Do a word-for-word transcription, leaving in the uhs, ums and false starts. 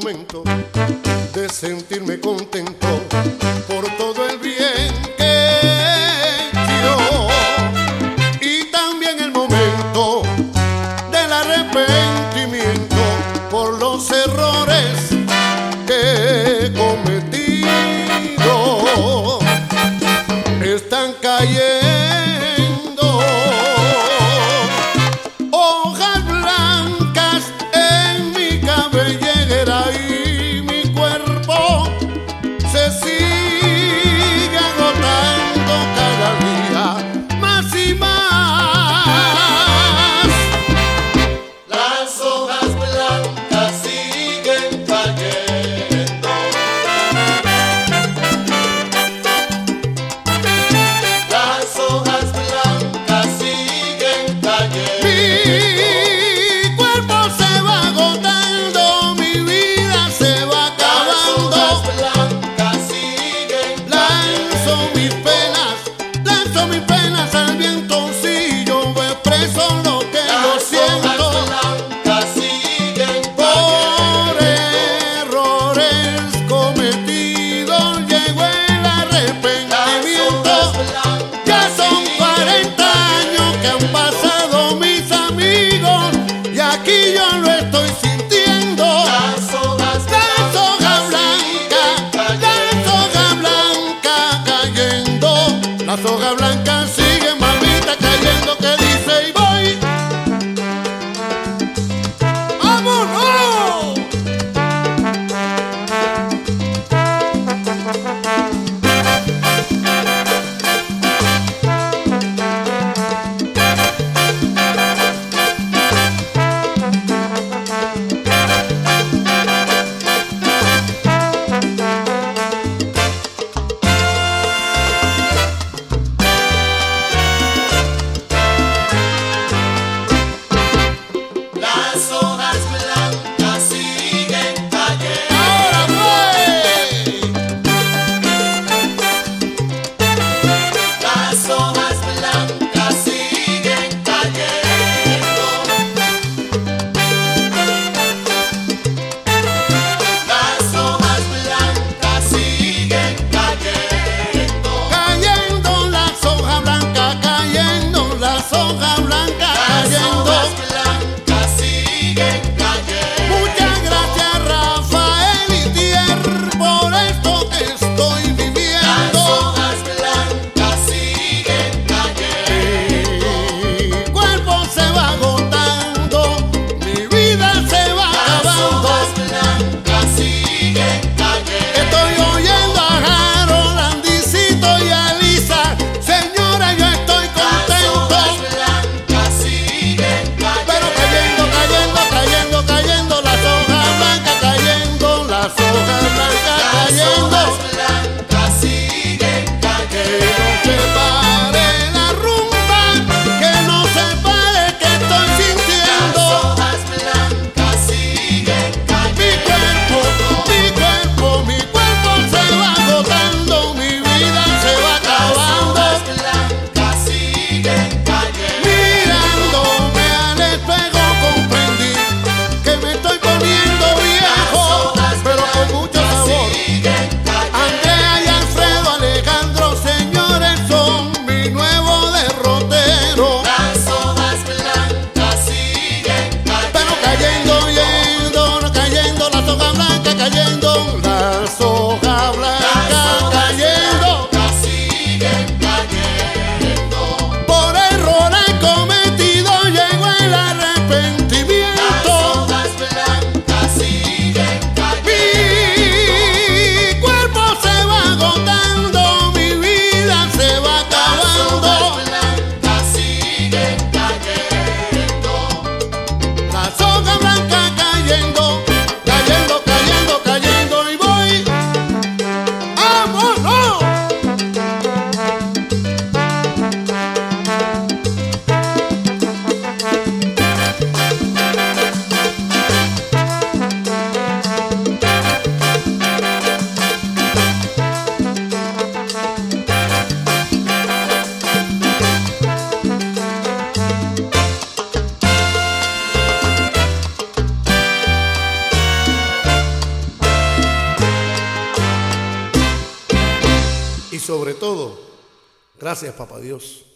momento de sentirme contento por todo el bien que he hecho, y también el momento del arrepentimiento por los errores que he cometido. Están cayendo hojas blancas en mi cabellera y mi cuerpo se sigue agotando cada día más y más. Las hojas blancas siguen cayendo. Las hojas blancas siguen cayendo. Mi cuerpo se va agotando, mi vida se va Las acabando. hojas blancas siguen Lanzo mis penas, lanzo mis penas al viento, si yo me expreso lo que yo Las siento. hojas blancas siguen Por cayendo. errores cometidos llegó el Las arrepentimiento. hojas blancas Ya son siguen cuarenta años que han pasado, mis amigos, y aquí yo lo estoy sintiendo. Las hojas Las hojas blancas siguen blancas, las cayendo. hojas blancas cayendo. Y sobre todo, gracias, Papá Dios.